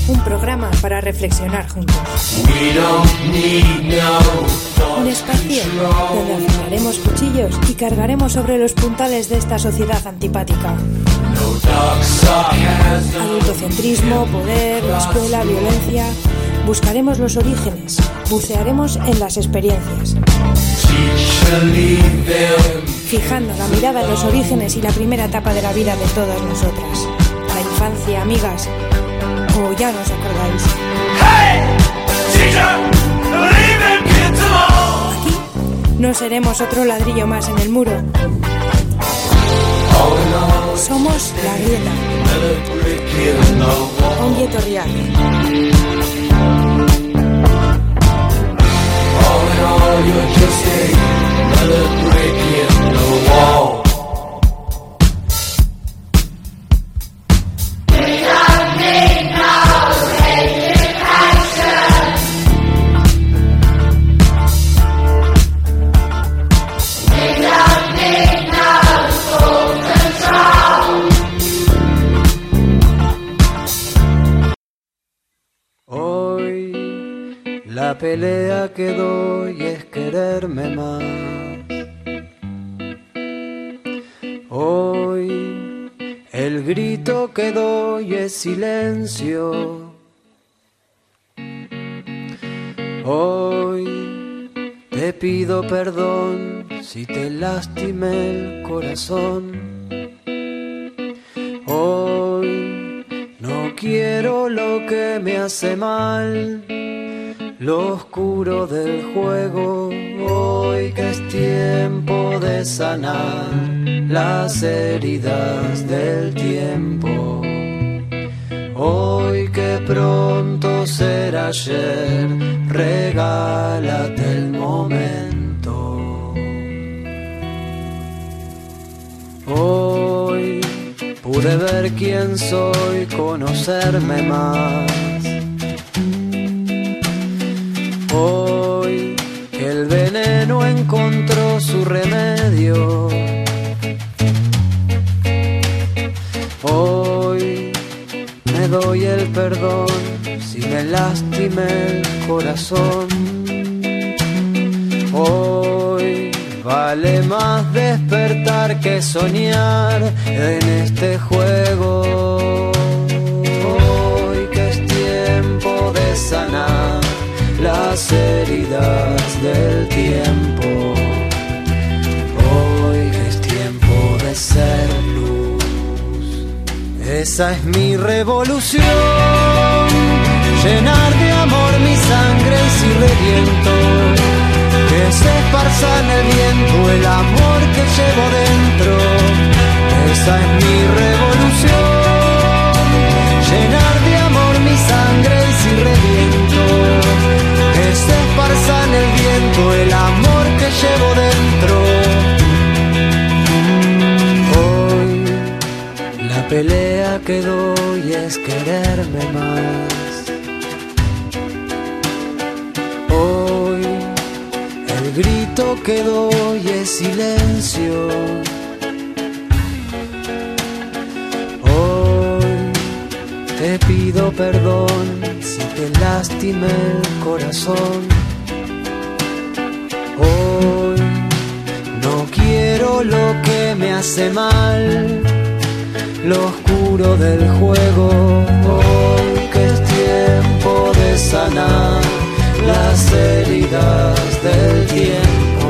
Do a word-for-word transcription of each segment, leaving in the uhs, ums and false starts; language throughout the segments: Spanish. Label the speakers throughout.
Speaker 1: un programa para reflexionar juntos. Un espacio donde afilaremos cuchillos y cargaremos sobre los puntales de esta sociedad antipática. Adultocentrismo, poder, la escuela, violencia. Buscaremos los orígenes, bucearemos en las experiencias. Fijando la mirada en los orígenes y la primera etapa de la vida de todas nosotras. La infancia, amigas. O ya no os acordáis. Aquí no seremos otro ladrillo más en el muro. Somos La Grieta. Ongi etorriak.
Speaker 2: You're just another brick in the wall. We don't need no education. We don't need no school control.
Speaker 3: Hoy la pelea que doy es quererme más. Hoy el grito que doy es silencio. Hoy te pido perdón si te lastimé el corazón. Hoy no quiero lo que me hace mal. Lo oscuro del juego, hoy que es tiempo de sanar las heridas del tiempo. Hoy que pronto será ayer, regálate el momento. Hoy pude ver quién soy, conocerme más. Hoy que el veneno encontró su remedio. Hoy me doy el perdón si me lastimé el corazón. Hoy vale más despertar que soñar en este juego. Hoy que es tiempo de sanar las heridas del tiempo. Hoy es tiempo de ser luz. Esa es mi revolución. Llenar de amor mi sangre si reviento. Que se esparza en el viento el amor que llevo dentro. Esa es mi revolución. Llenar de amor mi sangre si reviento. Que se esparza en el viento el amor que llevo dentro. Hoy la pelea que doy es quererme más. Hoy el grito que doy es silencio. Hoy te pido perdón si te lastimé el corazón. Hoy no quiero lo que me hace mal, lo oscuro del juego. Hoy que es tiempo de sanar las heridas del tiempo.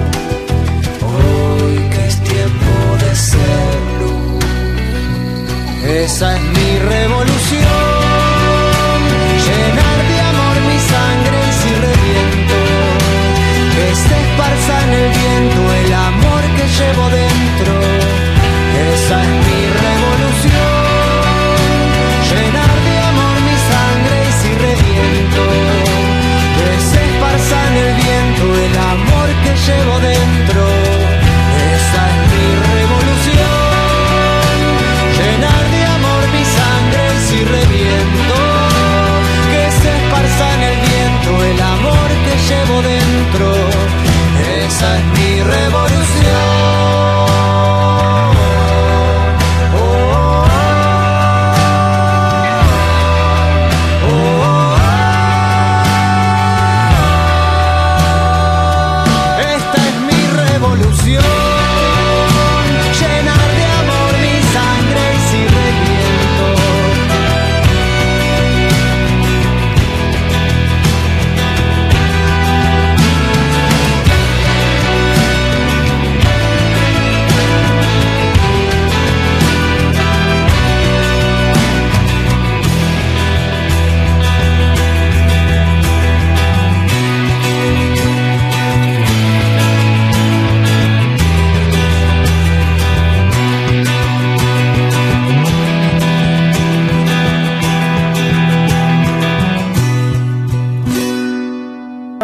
Speaker 3: Hoy que es tiempo de ser luz. Esa es mi revolución. Llenar de amor mi sangre si reviento. Que se esparza en el viento el amor que llevo dentro. Esa es mi revolución. Llenar de amor mi sangre si reviento. Que se esparza en el viento el amor que llevo dentro. Esa es mi revolución. Llenar de amor mi sangre si reviento. Que se esparza en el viento el amor que llevo dentro. Esa es mi revolución.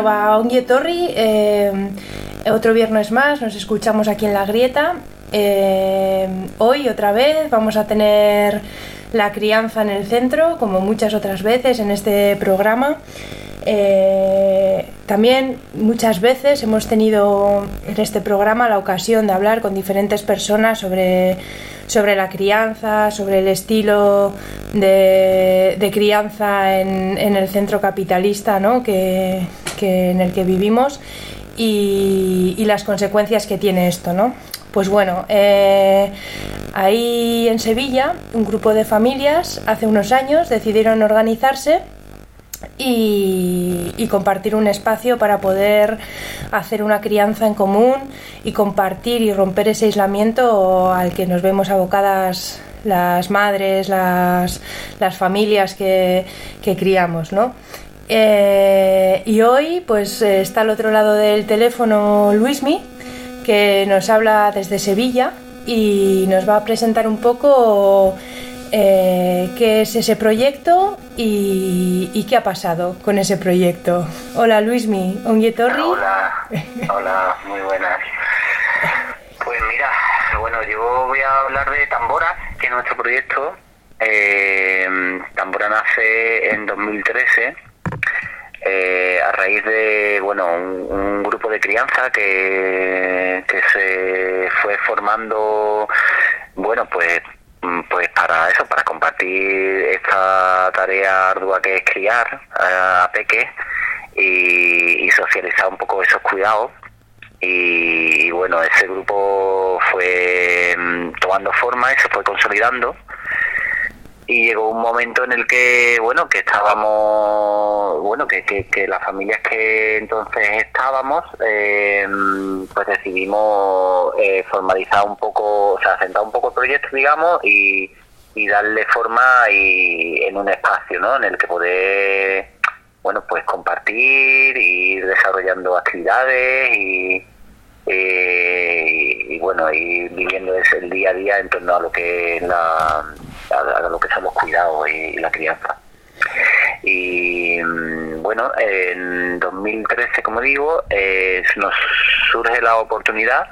Speaker 1: ba, ongi etorri, eh, otro viernes más, nos escuchamos aquí en La Grieta. Eh, hoy otra vez vamos a tener la crianza en el centro, como muchas otras veces en este programa. Eh, también muchas veces hemos tenido en este programa la ocasión de hablar con diferentes personas sobre, sobre la crianza, sobre el estilo de, de crianza en, en el centro capitalista, ¿no? que, que en el que vivimos y, y las consecuencias que tiene esto, ¿no? Pues bueno, eh, ahí en Sevilla un grupo de familias hace unos años decidieron organizarse Y, y compartir un espacio para poder hacer una crianza en común y compartir y romper ese aislamiento al que nos vemos abocadas las madres, las, las familias que, que criamos, ¿no? Eh, y hoy pues está al otro lado del teléfono Luismi, que nos habla desde Sevilla y nos va a presentar un poco Eh, qué es ese proyecto y, y qué ha pasado con ese proyecto. Hola Luismi, ongi etorri.
Speaker 4: Hola, hola, muy buenas. Pues mira, bueno, yo voy a hablar de Tambora, que es nuestro proyecto. Eh, Tambora nace en dos mil trece eh, a raíz de, bueno, un, un grupo de crianza que, que se fue formando, bueno, pues pues para eso, para compartir esta tarea ardua que es criar a, a peques y, y socializar un poco esos cuidados. Y, y bueno, ese grupo fue tomando forma y se fue consolidando, y llegó un momento en el que, bueno, que estábamos, bueno, que, que, que las familias que entonces estábamos, eh, pues decidimos eh, formalizar un poco, o sea, sentar un poco el proyecto, digamos, y, y darle forma y en un espacio, ¿no?, en el que poder, bueno, pues compartir, ir desarrollando actividades y, eh, y, y bueno, ir viviendo ese, el día a día en torno a lo que es la... a lo que son los cuidados y la crianza. Y bueno, en dos mil trece, como digo, eh, nos surge la oportunidad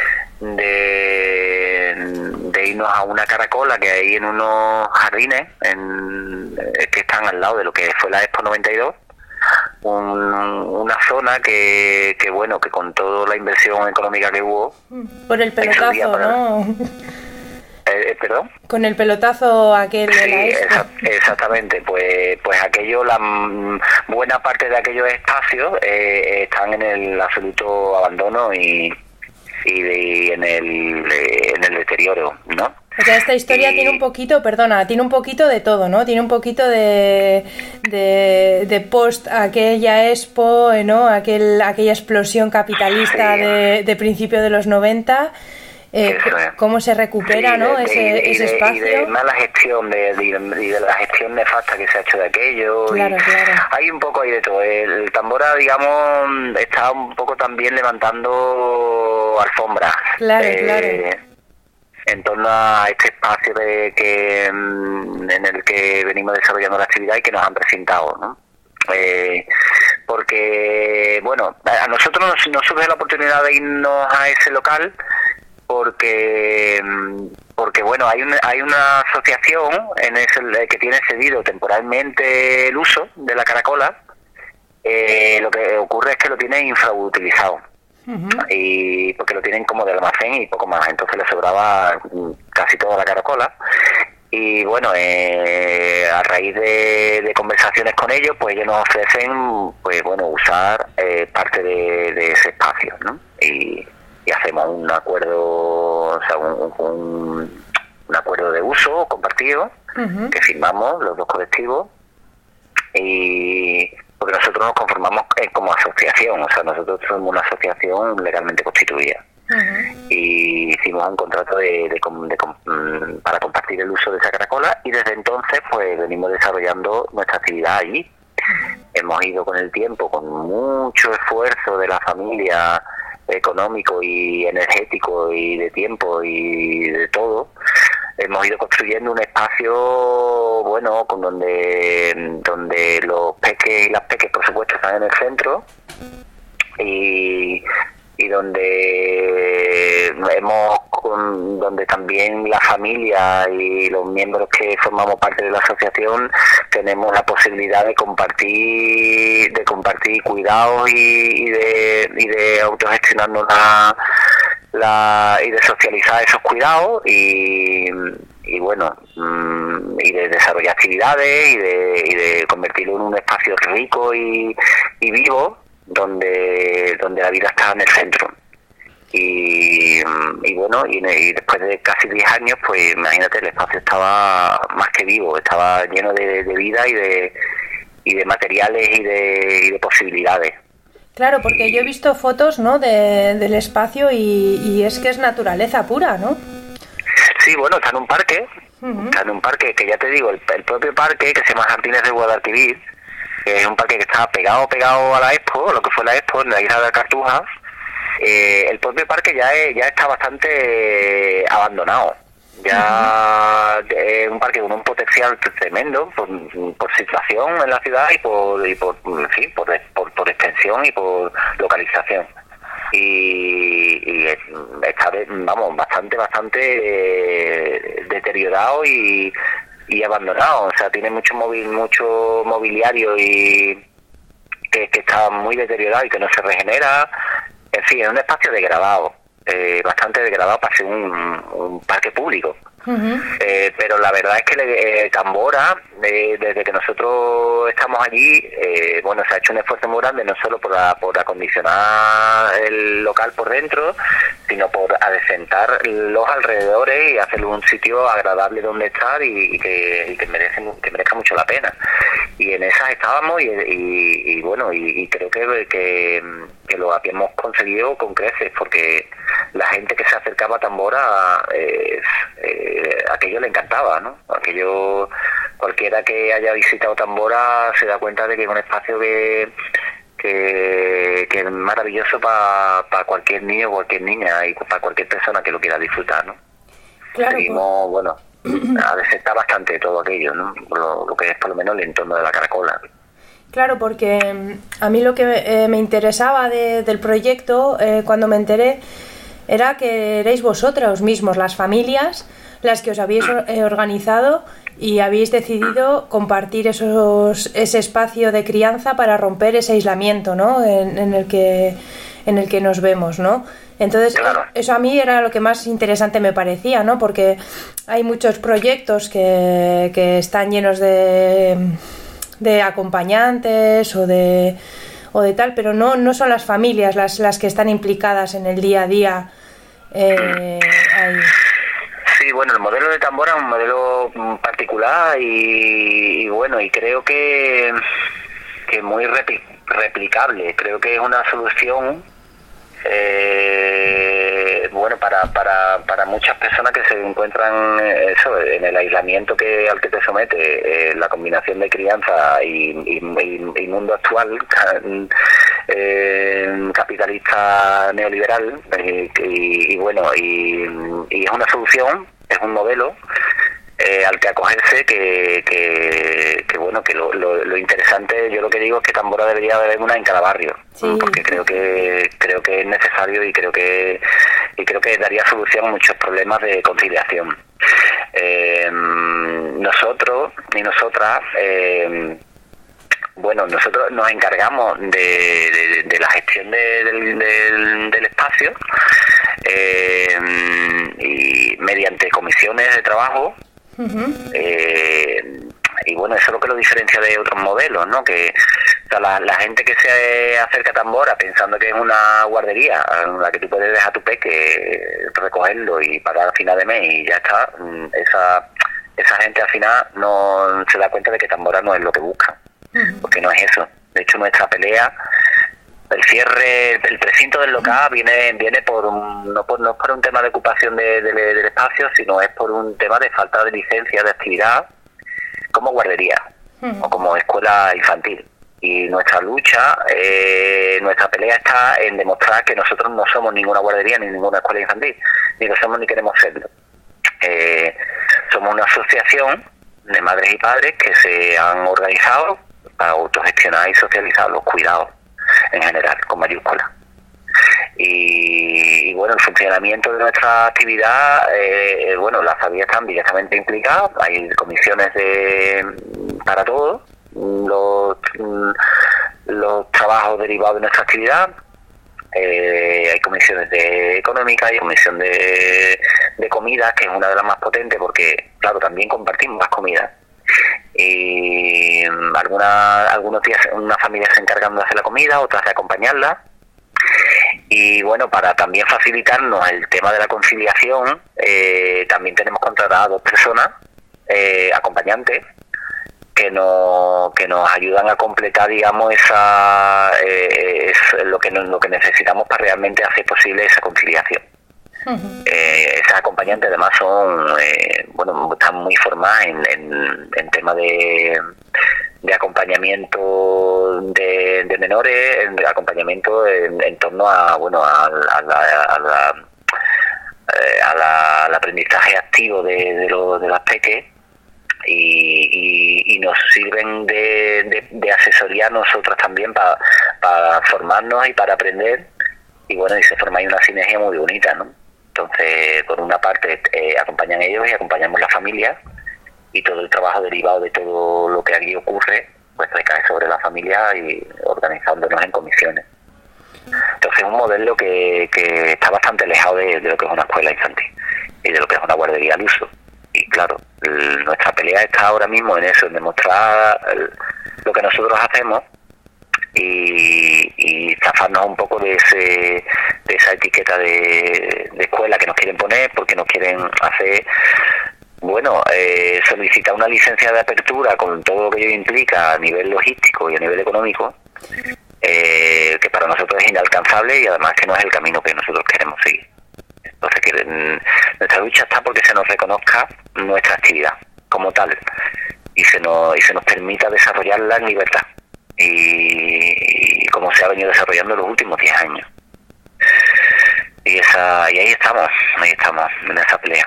Speaker 4: de, de irnos a una caracola que hay en unos jardines en, que están al lado de lo que fue la Expo noventa y dos, un, una zona que, que bueno, que con toda la inversión económica que hubo
Speaker 1: por el pelotazo, para, ¿no?
Speaker 4: Eh, ¿Perdón?
Speaker 1: Con el pelotazo aquel de la
Speaker 4: sí, exa- exactamente, pues pues aquello, la m- buena parte de aquellos espacios eh, están en el absoluto abandono y, y, de, y en el eh, en el deterioro, ¿no?
Speaker 1: O sea, esta historia y... tiene un poquito, perdona, tiene un poquito de todo, ¿no? Tiene un poquito de de, de post aquella expo, ¿no? Aquel aquella explosión capitalista sí. de, de principio de los noventa. Eh, cómo se recupera, sí, ¿no?
Speaker 4: De,
Speaker 1: ese,
Speaker 4: de,
Speaker 1: ese
Speaker 4: de,
Speaker 1: espacio.
Speaker 4: Y de mala gestión, de, de, de la gestión nefasta que se ha hecho de aquello.
Speaker 1: Claro,
Speaker 4: y
Speaker 1: claro.
Speaker 4: Hay un poco ahí de todo. El Tambora, digamos, está un poco también levantando alfombras.
Speaker 1: Claro,
Speaker 4: eh,
Speaker 1: claro.
Speaker 4: En torno a este espacio de que en el que venimos desarrollando la actividad y que nos han presentado, ¿no? Eh, porque, bueno, a nosotros nos, nos surge la oportunidad de irnos a ese local porque porque bueno, hay una hay una asociación en ese que tiene cedido temporalmente el uso de la caracola. Eh, lo que ocurre es que lo tienen infrautilizado. Uh-huh. Y porque lo tienen como de almacén y poco más, entonces le sobraba casi toda la caracola. Y bueno, eh, a raíz de, de conversaciones con ellos, pues ellos nos ofrecen, pues bueno, usar eh, parte de, de ese espacio, ¿no? Y y hacemos un acuerdo, o sea, un, un, un acuerdo de uso compartido, uh-huh, que firmamos los dos colectivos, y porque nosotros nos conformamos como asociación, o sea, nosotros somos una asociación legalmente constituida, uh-huh, y hicimos un contrato de, de, de, de para compartir el uso de esa caracola, y desde entonces pues venimos desarrollando nuestra actividad allí. Uh-huh. Hemos ido con el tiempo, con mucho esfuerzo de la familia, económico y energético y de tiempo y de todo, hemos ido construyendo un espacio bueno con donde donde los peques y las peques por supuesto están en el centro, y, y donde hemos donde también la familia y los miembros que formamos parte de la asociación tenemos la posibilidad de compartir de compartir cuidados y, y de y de autogestionarnos la, la y de socializar esos cuidados y y bueno y de desarrollar actividades y de, y de convertirlo en un espacio rico y, y vivo donde donde la vida está en el centro. Y, y bueno, y, y después de casi diez años, pues imagínate, el espacio estaba más que vivo, estaba lleno de, de vida y de y de materiales y de, y de posibilidades.
Speaker 1: Claro, porque yo he visto fotos, ¿no?, de, del espacio y, y es que es naturaleza pura, ¿no?
Speaker 4: Sí, bueno, está en un parque, uh-huh. está en un parque que ya te digo, el, el propio parque que se llama Jardines de Guadalquivir, que es un parque que está pegado, pegado a la Expo, lo que fue la Expo, en la isla de Cartuja. Eh, el propio parque ya es, ya está bastante abandonado, ya uh-huh. es un parque con un potencial tremendo por, por situación en la ciudad y por y por en fin, por, por, por extensión y por localización y, y está vamos bastante bastante eh, deteriorado y, y abandonado, o sea, tiene mucho móvil mucho mobiliario y que, que está muy deteriorado y que no se regenera. En fin, es un espacio degradado, eh, bastante degradado para ser un, un parque público. Uh-huh. Eh, pero la verdad es que eh, Tambora, eh, desde que nosotros estamos allí, eh, bueno, se ha hecho un esfuerzo muy grande, no solo por, la, por acondicionar el local por dentro, sino por adecentar los alrededores y hacerlo un sitio agradable donde estar y, y, que, y que, merece, que merezca mucho la pena. Y en esas estábamos y, y, y bueno, y, y creo que, que, que lo habíamos conseguido con creces, porque la gente que se acercaba a Tambora, eh, eh, aquello le encantaba, ¿no? Aquello, cualquiera que haya visitado Tambora se da cuenta de que es un espacio que que, que es maravilloso para pa cualquier niño o cualquier niña y para cualquier persona que lo quiera disfrutar, ¿no? Claro, seguimos, pues, bueno, a veces está bastante todo aquello, ¿no? Lo, lo que es por lo menos el entorno de la Caracola.
Speaker 1: Claro, porque a mí lo que me, eh, me interesaba de, del proyecto, eh, cuando me enteré, era que erais vosotros mismos, las familias, las que os habéis eh, organizado y habéis decidido compartir esos, ese espacio de crianza para romper ese aislamiento, ¿no?, en, en el que en el que nos vemos, ¿no? Entonces, claro, eso a mí era lo que más interesante me parecía, ¿no? Porque hay muchos proyectos que, que están llenos de, de acompañantes o de o de tal, pero no no son las familias las las que están implicadas en el día a día. Eh, ahí.
Speaker 4: Sí, bueno, el modelo de Tambora es un modelo particular y, y bueno, y creo que que muy repli- replicable. Creo que es una solución eh, bueno para, para para muchas personas que se encuentran eso en el aislamiento que al que te somete eh, la combinación de crianza y, y, y, y mundo actual eh, capitalista neoliberal eh, y, y bueno y, y es una solución, es un modelo Eh, al que acogerse, que, que, que bueno, que lo, lo, lo interesante, yo lo que digo es que Tambora debería haber una en cada barrio, sí, porque creo que creo que es necesario y creo que y creo que daría solución a muchos problemas de conciliación. Eh, nosotros y nosotras, eh, bueno, nosotros nos encargamos de, de, de la gestión de, del, del, del espacio eh, y mediante comisiones de trabajo. Uh-huh. Eh, y bueno, eso es lo que lo diferencia de otros modelos, ¿no? Que o sea, la, la gente que se acerca a Tambora pensando que es una guardería en la que tú puedes dejar a tu peque, recogerlo y pagar al final de mes y ya está, esa esa gente al final no se da cuenta de que Tambora no es lo que busca, uh-huh, porque no es eso. De hecho, nuestra pelea, el cierre del precinto del local viene viene por un, no por no es por un tema de ocupación de, de, del espacio, sino es por un tema de falta de licencia de actividad como guardería uh-huh, o como escuela infantil. Y nuestra lucha, eh, nuestra pelea está en demostrar que nosotros no somos ninguna guardería ni ninguna escuela infantil, ni lo somos ni queremos serlo. Eh, somos una asociación de madres y padres que se han organizado para autogestionar y socializar los cuidados. en general, con mayúsculas. Y, y bueno, el funcionamiento de nuestra actividad, eh, bueno, las familias están directamente implicadas, hay comisiones de para todo, los, los trabajos derivados de nuestra actividad, eh, hay comisiones de económicas, hay comisión de, de comidas, que es una de las más potentes porque, claro, también compartimos las comidas. Y alguna, algunos días unas familias se encargan de hacer la comida, otras de acompañarla. Y bueno, para también facilitarnos el tema de la conciliación, eh, también tenemos contratadas dos personas, eh, acompañantes, que nos que nos ayudan a completar, digamos, esa eh, es lo que lo que necesitamos para realmente hacer posible esa conciliación. Uh-huh. Eh, esas acompañantes además son, eh, bueno, están muy formadas en, en, en tema de, de acompañamiento de, de menores, en de acompañamiento en, en torno a, bueno, a, a la, a la, eh, a la, al aprendizaje activo de, de, lo, de las peques. Y, y, y nos sirven de, de, de asesoría a nosotros también para pa formarnos y para aprender, y bueno, y se forma ahí una sinergia muy bonita, ¿no? Entonces, por una parte, eh, acompañan ellos y acompañamos la familia, y todo el trabajo derivado de todo lo que aquí ocurre, pues recae sobre la familia y organizándonos en comisiones. Entonces, es un modelo que, que está bastante alejado de, de lo que es una escuela infantil y de lo que es una guardería al uso. Y claro, el, nuestra pelea está ahora mismo en eso, en demostrar el, lo que nosotros hacemos y, y zafarnos un poco de ese de esa etiqueta de, de escuela que nos quieren poner, porque nos quieren hacer, bueno, eh, solicitar una licencia de apertura con todo lo que ello implica a nivel logístico y a nivel económico, eh, que para nosotros es inalcanzable y además que no es el camino que nosotros queremos seguir. Entonces, que nuestra lucha está porque se nos reconozca nuestra actividad como tal y se nos y se nos permita desarrollarla en libertad y, y como se ha venido desarrollando en los últimos diez años. Y esa y ahí estamos, ahí estamos en esa pelea.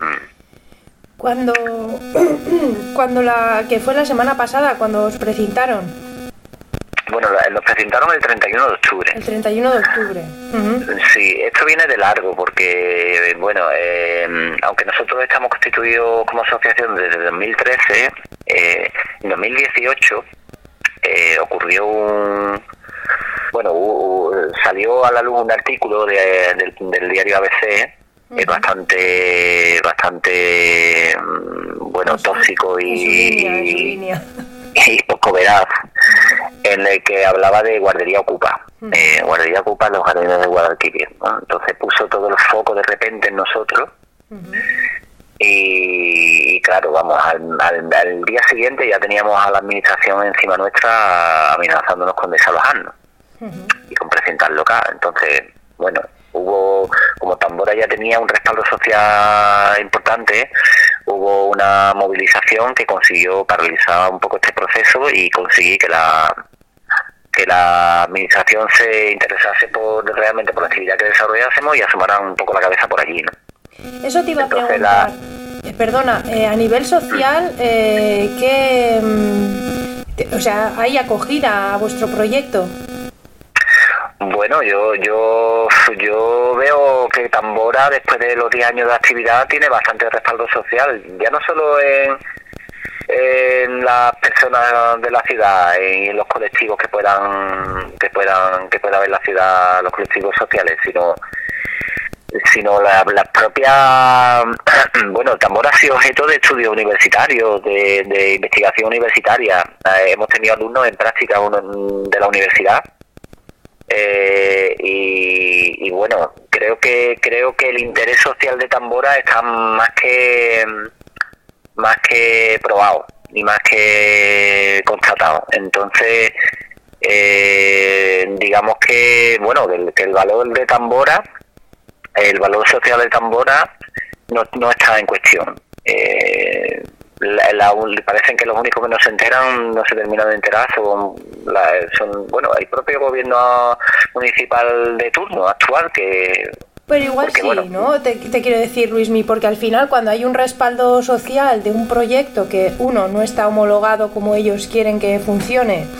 Speaker 4: Mm.
Speaker 1: Cuando cuando la que fue la semana pasada cuando os precintaron.
Speaker 4: Bueno, nos presentaron el treinta y uno de octubre.
Speaker 1: El treinta y uno de octubre. Uh-huh.
Speaker 4: Sí, esto viene de largo porque, bueno, eh, aunque nosotros estamos constituidos como asociación desde dos mil trece, eh, en dos mil dieciocho eh, ocurrió un... Bueno, uh, uh, salió a la luz un artículo de, del, del diario A B C, uh-huh. eh, bastante, bastante, bueno, en tóxico y...
Speaker 1: En su línea, en su línea.
Speaker 4: Y poco veraz, en el que hablaba de guardería ocupa, uh-huh. eh, guardería ocupa en los jardines de Guadalquivir, ¿no? Entonces puso todo el foco de repente en nosotros, uh-huh. y, y claro, vamos, al, al, al día siguiente ya teníamos a la administración encima nuestra amenazándonos con desalojarnos, uh-huh. y con presentar local. Entonces, bueno, hubo, como Tambora ya tenía un respaldo social importante, hubo una movilización que consiguió paralizar un poco este proceso y conseguí que la que la administración se interesase por realmente por la actividad que desarrollásemos y asomaran un poco la cabeza por allí, ¿no?
Speaker 1: Eso te iba
Speaker 4: Entonces,
Speaker 1: a preguntar.
Speaker 4: la...
Speaker 1: Eh, perdona, eh, a nivel social, eh, ¿qué, mm, te, o sea, hay acogida a vuestro proyecto?
Speaker 4: Bueno, yo yo yo veo que Tambora, después de los diez años de actividad, tiene bastante respaldo social, ya no solo en, en las personas de la ciudad y en los colectivos que puedan que puedan que pueda ver la ciudad, los colectivos sociales, sino sino la, la propia, bueno, Tambora ha sido objeto de estudios universitarios, de, de investigación universitaria. Eh, hemos tenido alumnos en práctica uno de la universidad. Eh, y, y bueno, creo que creo que el interés social de Tambora está más que más que probado y más que constatado. Entonces, eh, digamos que bueno, que el, que el valor de Tambora, el valor social de Tambora no, no está en cuestión. Eh, La, la, parecen que los únicos que no se enteran, no se terminan de enterar, son, la, son bueno, el propio gobierno municipal de turno actual, que...
Speaker 1: Pero igual porque, sí, bueno, ¿no? Te, te quiero decir, Luismi, porque al final cuando hay un respaldo social de un proyecto que, uno, no está homologado como ellos quieren que funcione,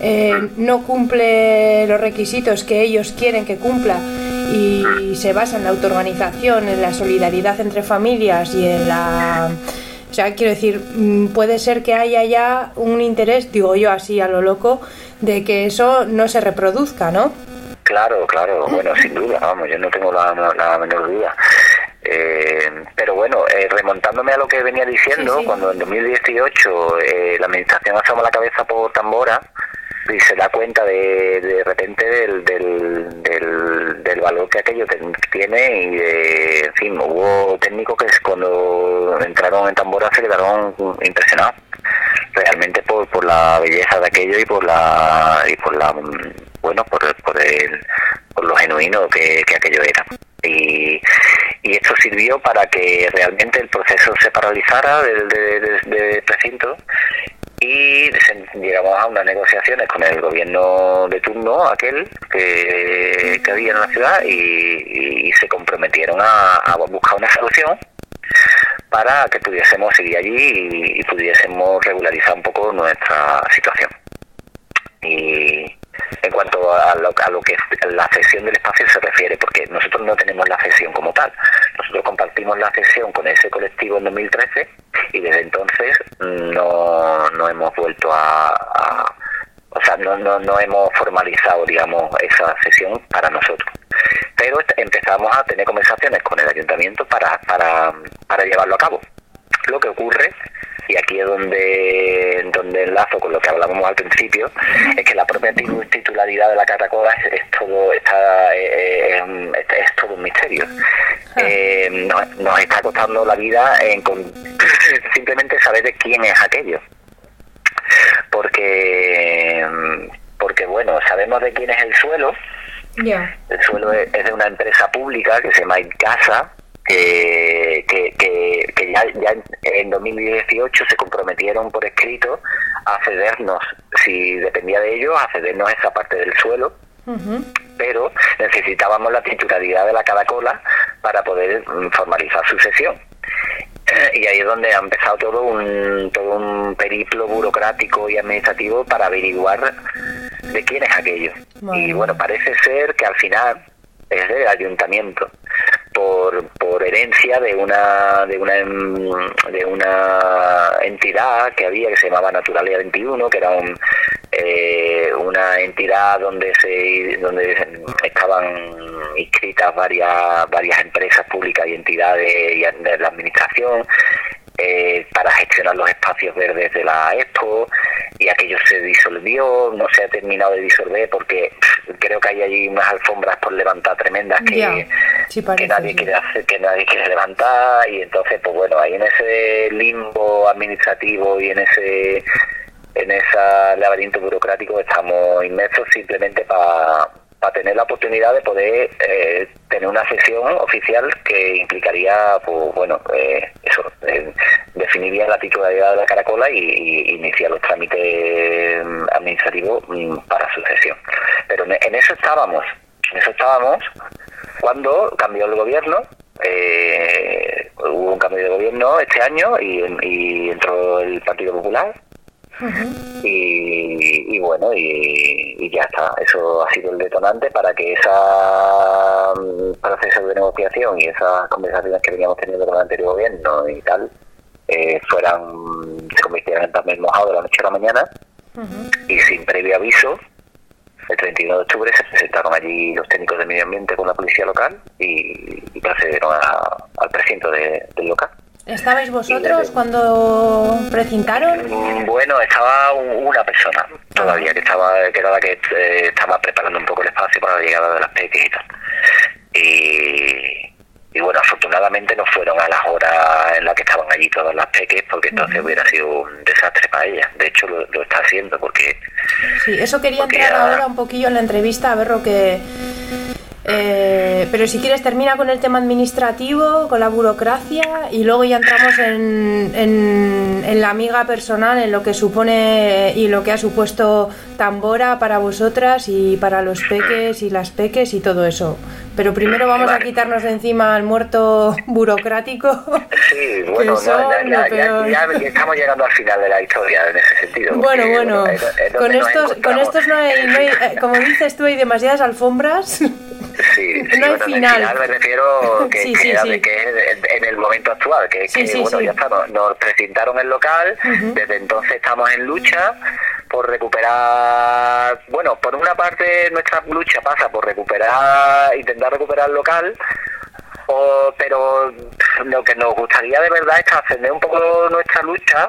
Speaker 1: eh, no cumple los requisitos que ellos quieren que cumpla y se basa en la autoorganización, en la solidaridad entre familias y en la... O sea, quiero decir, puede ser que haya ya un interés, digo yo así a lo loco, de que eso no se reproduzca, ¿no?
Speaker 4: Claro, claro, bueno, sin duda, vamos, yo no tengo la, la menor duda. Eh, pero bueno, eh, remontándome a lo que venía diciendo, sí, sí. Cuando en dos mil dieciocho eh, la administración asoma la cabeza por Tambora y se da cuenta de, de repente del, del, del, del valor que aquello tiene y de, en fin, hubo técnicos que cuando entraron en Tambora se quedaron impresionados realmente por, por la belleza de aquello y por la y por la bueno por, por el por lo genuino que, que aquello era. Y, y esto sirvió para que realmente el proceso se paralizara del de, de, de precinto y llegamos a unas negociaciones con el gobierno de turno, aquel que, que había en la ciudad, y, y se comprometieron a, a buscar una solución para que pudiésemos seguir allí y, y pudiésemos regularizar un poco nuestra situación. Y en cuanto a lo, a lo que la cesión del espacio se refiere, porque nosotros no tenemos la cesión como tal, nosotros compartimos la cesión con ese colectivo en dos mil trece y desde entonces no, no hemos vuelto a, a o sea, no, no, no hemos formalizado, digamos, esa cesión para nosotros. Pero empezamos a tener conversaciones con el ayuntamiento para, para, para llevarlo a cabo. Lo que ocurre, y aquí es donde, donde enlazo con lo que hablábamos al principio, es que la propia titularidad de la Caracola es, es todo está, eh, es, es todo un misterio. Eh, nos, nos está costando la vida en con, simplemente saber de quién es aquello. Porque, porque bueno, sabemos de quién es el suelo. Yeah. El suelo es, es de una empresa pública que se llama Incasa, que, que, que, que ya, ya en dos mil dieciocho se comprometieron por escrito a cedernos, si dependía de ellos, a cedernos esa parte del suelo. Uh-huh. Pero necesitábamos la titularidad de la Caracola para poder formalizar su cesión. Y ahí es donde ha empezado todo un todo un periplo burocrático y administrativo para averiguar de quién es aquello. Bueno. Y bueno, parece ser que al final es del ayuntamiento, por por herencia de una de una de una entidad que había que se llamaba Naturalia veintiuno, que era un eh, una entidad donde se donde estaban inscritas varias varias empresas públicas y entidades y de la administración eh, para gestionar los espacios verdes de la Expo, y aquello se disolvió, no se ha terminado de disolver porque pff, creo que hay allí unas alfombras por levantar tremendas que, yeah, sí parece, que nadie sí. quiere hacer, que nadie quiere levantar, y entonces pues bueno, ahí en ese limbo administrativo y en ese en ese laberinto burocrático estamos inmersos simplemente para para tener la oportunidad de poder eh, tener una sesión oficial que implicaría, pues bueno, eh, eso, eh, definir bien la titularidad de la Caracola y, y iniciar los trámites administrativos para su sesión. Pero en eso estábamos, en eso estábamos cuando cambió el gobierno. Eh, hubo un cambio de gobierno este año y, y entró el Partido Popular. Uh-huh. y, y bueno y, y ya está, eso ha sido el detonante para que ese proceso de negociación y esas conversaciones que veníamos teniendo con el anterior gobierno y tal eh, fueran se convirtieran en papel mojado de la noche a la mañana. Uh-huh. Y sin previo aviso el treinta y uno de octubre se presentaron allí los técnicos de medio ambiente con la policía local y, y procedieron a, al precinto de, del local.
Speaker 1: ¿Estabais vosotros desde... cuando precintaron?
Speaker 4: Bueno, estaba una persona todavía, que estaba que era la que eh, estaba preparando un poco el espacio para la llegada de las peques y tal. Y, y bueno, afortunadamente no fueron a las horas en las que estaban allí todas las peques, porque entonces uh-huh. hubiera sido un desastre para ellas. De hecho, lo, lo está haciendo porque...
Speaker 1: Sí, eso quería entrar ya... ahora un poquillo en la entrevista, a ver lo que... Eh, pero si quieres termina con el tema administrativo, con la burocracia y luego ya entramos en, en, en la amiga personal, en lo que supone y lo que ha supuesto Tambora para vosotras y para los peques y las peques y todo eso. Pero primero vamos a quitarnos de encima al muerto burocrático.
Speaker 4: Sí, bueno, no, ya, ya, ya, ya estamos llegando al final de la historia en ese sentido.
Speaker 1: Bueno,
Speaker 4: porque,
Speaker 1: bueno,
Speaker 4: bueno es, es
Speaker 1: con, estos, con estos no hay, no hay, como dices tú, hay demasiadas alfombras.
Speaker 4: Sí, sí,
Speaker 1: no hay
Speaker 4: bueno,
Speaker 1: final.
Speaker 4: En el final me refiero que,
Speaker 1: sí,
Speaker 4: que,
Speaker 1: sí,
Speaker 4: era
Speaker 1: sí.
Speaker 4: de que es en el momento actual, que,
Speaker 1: sí,
Speaker 4: que
Speaker 1: sí,
Speaker 4: bueno,
Speaker 1: sí.
Speaker 4: ya está, nos, nos precintaron el local, uh-huh. Desde entonces estamos en lucha por recuperar, bueno, por una parte nuestra lucha pasa por recuperar, intentar recuperar el local, o, pero lo que nos gustaría de verdad es ascender un poco nuestra lucha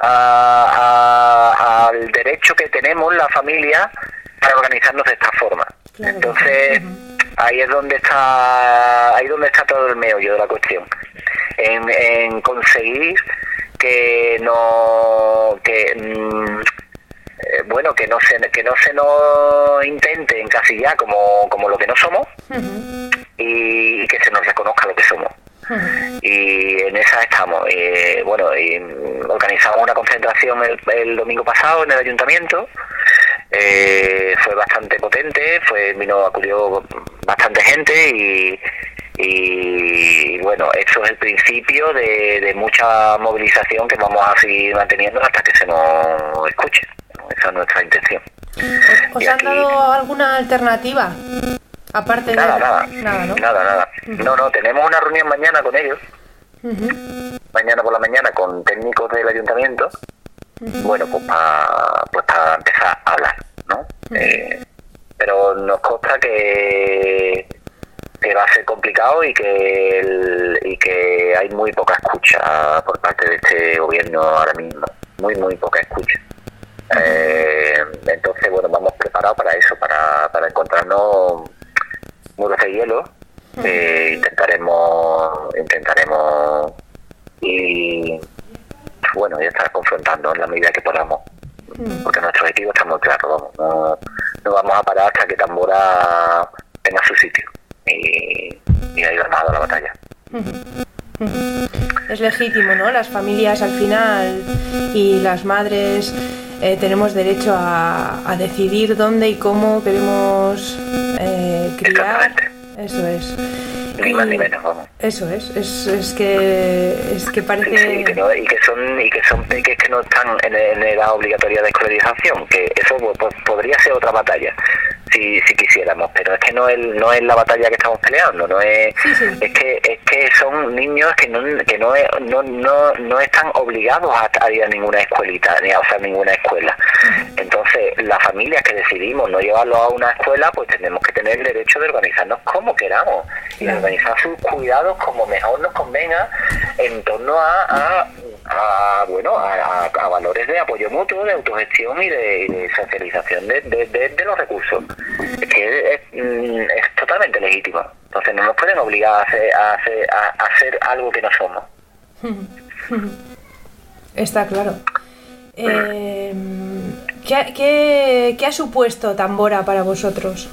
Speaker 4: a, a, al derecho que tenemos la familia para organizarnos de esta forma. Claro. Entonces uh-huh. ahí es donde está ahí es donde está todo el meollo de la cuestión, en, en conseguir que no que mmm, eh, bueno que no se que no se nos intente encasillar como como lo que no somos uh-huh. y, y que se nos reconozca lo que somos. Uh-huh. Y en esa estamos. Eh, bueno, y organizamos una concentración el, el domingo pasado en el ayuntamiento. Eh, fue bastante potente, fue vino acudió bastante gente y, y bueno, eso es el principio de, de mucha movilización que vamos a seguir manteniendo hasta que se nos escuche. Esa es nuestra intención.
Speaker 1: ¿Os y han aquí, dado alguna alternativa? Aparte
Speaker 4: nada,
Speaker 1: de...
Speaker 4: nada,
Speaker 1: nada, ¿no?
Speaker 4: Nada, nada. Uh-huh. No, no, tenemos una reunión mañana con ellos.
Speaker 1: Uh-huh.
Speaker 4: Mañana por la mañana con técnicos del ayuntamiento. Uh-huh. Bueno, pues para pues para empezar a hablar, ¿no? Uh-huh. Eh, pero nos consta que que va a ser complicado y que el, y que hay muy poca escucha por parte de este gobierno ahora mismo. Muy, muy poca escucha. Uh-huh. Eh, entonces, bueno, vamos preparados para eso, para, para encontrarnos muros de hielo. Eh, intentaremos intentaremos y bueno ya estar confrontando en la medida que podamos, porque nuestro objetivo está muy claro, vamos, no, no vamos a parar hasta que Tambora tenga su sitio y, y ahí vamos a dar la batalla.
Speaker 1: Es legítimo, ¿no? Las familias al final y las madres eh, tenemos derecho a, a decidir dónde y cómo queremos eh, criar. Eso es.
Speaker 4: Ni más ni menos, vamos.
Speaker 1: Eso es, es, es que es que parece...
Speaker 4: Sí, que no, y que son y que son peques que no están en, en edad obligatoria de escolarización, que eso pues, podría ser otra batalla, si si quisiéramos, pero es que no es no es la batalla que estamos peleando, no es
Speaker 1: sí, sí.
Speaker 4: es que es que son niños que no que no es, no, no no están obligados a, a ir a ninguna escuelita ni a usar ninguna escuela. Entonces las familias que decidimos no llevarlos a una escuela, pues tenemos que tener el derecho de organizarnos como queramos y de organizar sus cuidados como mejor nos convenga en torno a, a, a bueno a, a, a valores de apoyo mutuo, de autogestión y de, y de socialización de, de, de, de los recursos. Es que es, es totalmente legítimo. Entonces no nos pueden obligar a hacer, a hacer, a hacer algo que no somos.
Speaker 1: Está claro. Eh, ¿qué, qué, ¿Qué ha supuesto Tambora para vosotros?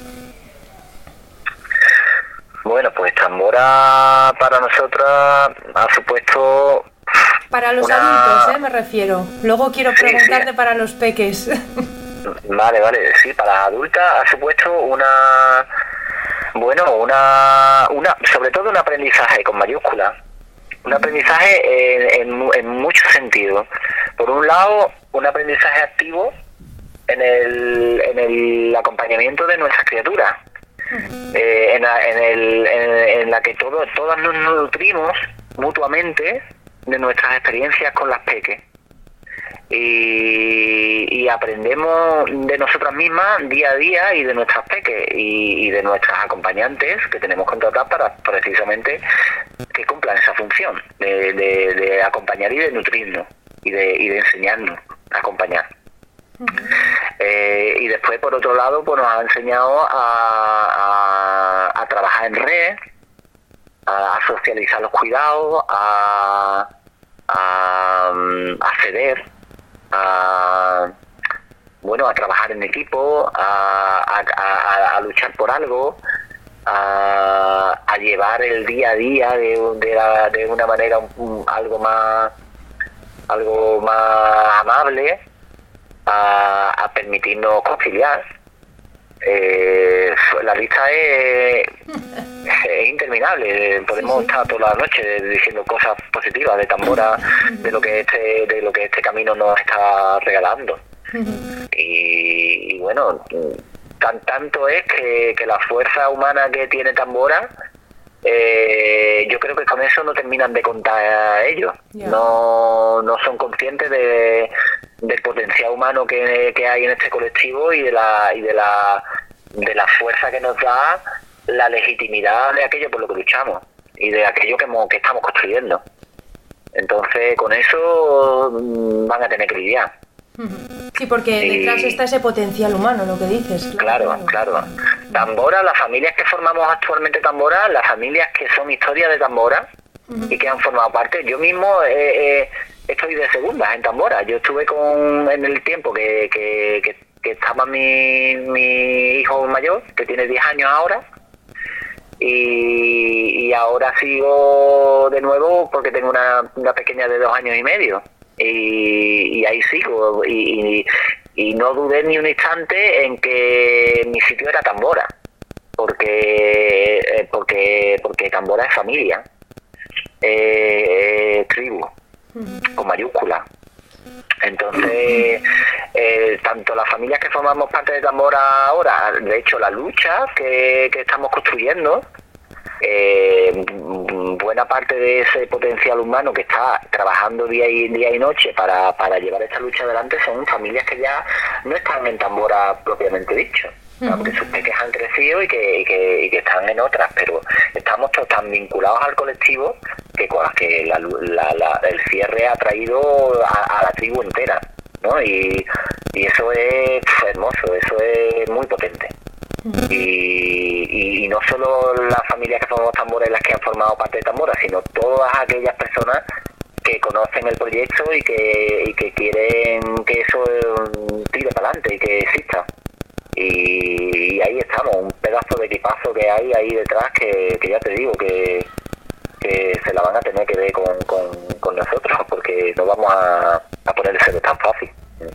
Speaker 4: Bueno, pues Tambora para nosotras ha supuesto...
Speaker 1: Para los
Speaker 4: una...
Speaker 1: adultos, ¿eh? Me refiero. Luego quiero preguntarte sí, sí. para los peques.
Speaker 4: Vale, vale, sí, para las adultas ha supuesto una... Bueno, una... una sobre todo un aprendizaje con mayúsculas. Un aprendizaje en, en, en muchos sentidos. Por un lado, un aprendizaje activo en el, en el acompañamiento de nuestras criaturas. Eh, en, la, en, el, en, en la que todo, todas nos nutrimos mutuamente de nuestras experiencias con las peques y, y aprendemos de nosotras mismas día a día y de nuestras peques y, y de nuestras acompañantes que tenemos contratadas para precisamente que cumplan esa función de, de, de acompañar y de nutrirnos y de, y de enseñarnos a acompañar. Uh-huh. Eh, y después por otro lado pues nos ha enseñado a, a, a trabajar en red, a, a socializar los cuidados, a, a, a ceder, a bueno a trabajar en equipo, a, a, a, a luchar por algo a, a llevar el día a día de, de, la, de una manera un, un, algo más algo más amable, a, a permitirnos conciliar. Eh, la lista es, es interminable. Podemos sí, sí. estar toda la noche diciendo cosas positivas de Tambora, de lo que este de lo que este camino nos está regalando. Y, y bueno, tan tanto es que, que la fuerza humana que tiene Tambora, eh, yo creo que con eso no terminan de contar a ellos. Yeah. No, no son conscientes de del potencial humano que, que hay en este colectivo y de la y de la de la fuerza que nos da la legitimidad de aquello por lo que luchamos y de aquello que, que estamos construyendo. Entonces con eso van a tener que lidiar.
Speaker 1: Sí, porque y, detrás está ese potencial humano, lo que dices.
Speaker 4: Claro, claro, claro. Tambora, las familias que formamos actualmente Tambora, las familias que son historia de Tambora uh-huh. y que han formado parte, yo mismo eh, eh, estoy de segunda en Tambora. Yo estuve con en el tiempo que, que, que, que estaba mi, mi hijo mayor, que tiene diez años ahora, y, y ahora sigo de nuevo porque tengo una, una pequeña de dos años y medio. Y, y ahí sigo y, y, y no dudé ni un instante en que mi sitio era Tambora, porque porque porque Tambora es familia, eh, eh, tribu con mayúscula. Entonces eh, tanto las familias que formamos parte de Tambora ahora, de hecho la lucha que, que estamos construyendo, Eh, buena parte de ese potencial humano que está trabajando día y día y noche para, para llevar esta lucha adelante son familias que ya no están en Tambora propiamente dicho, uh-huh. aunque sus peques han crecido y que, y que y que están en otras, pero estamos todos tan vinculados al colectivo que, que la, la, la, el cierre ha traído a, a la tribu entera, ¿no? Y, y eso es hermoso, eso es muy potente. Y, y, y no solo las familias que formamos Tambora y las que han formado parte de Tambora, sino todas aquellas personas que conocen el proyecto y que, y que quieren que eso tire para adelante y que exista. Y, y ahí estamos, un pedazo de equipazo que hay ahí detrás que, que ya te digo que, que se la van a tener que ver con, con, con nosotros, porque no vamos a, a ponérselo tan fácil.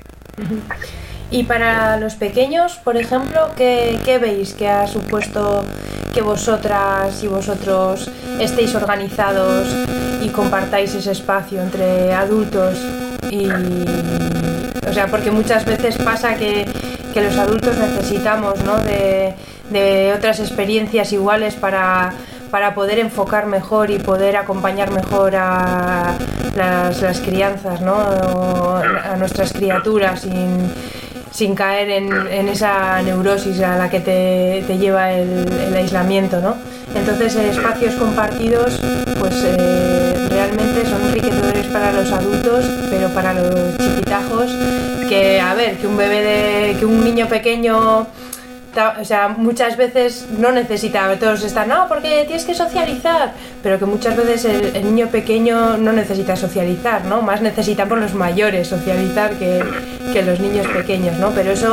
Speaker 1: Y para los pequeños, por ejemplo, ¿qué, qué veis que ha supuesto que vosotras y vosotros estéis organizados y compartáis ese espacio entre adultos? Y, o sea, porque muchas veces pasa que, que los adultos necesitamos, ¿no?, de, de otras experiencias iguales para, para poder enfocar mejor y poder acompañar mejor a las, las crianzas, ¿no?, a nuestras criaturas sin... sin caer en, en esa neurosis a la que te, te lleva el, el aislamiento, ¿no? Entonces, eh, espacios compartidos, pues eh, realmente son enriquecedores para los adultos, pero para los chiquitajos, que a ver, que un bebé de, que un niño pequeño, o sea, muchas veces no necesita, todos están, no, porque tienes que socializar, pero que muchas veces el, el niño pequeño no necesita socializar, ¿no? Más necesitan por los mayores socializar que, que los niños pequeños, ¿no? Pero eso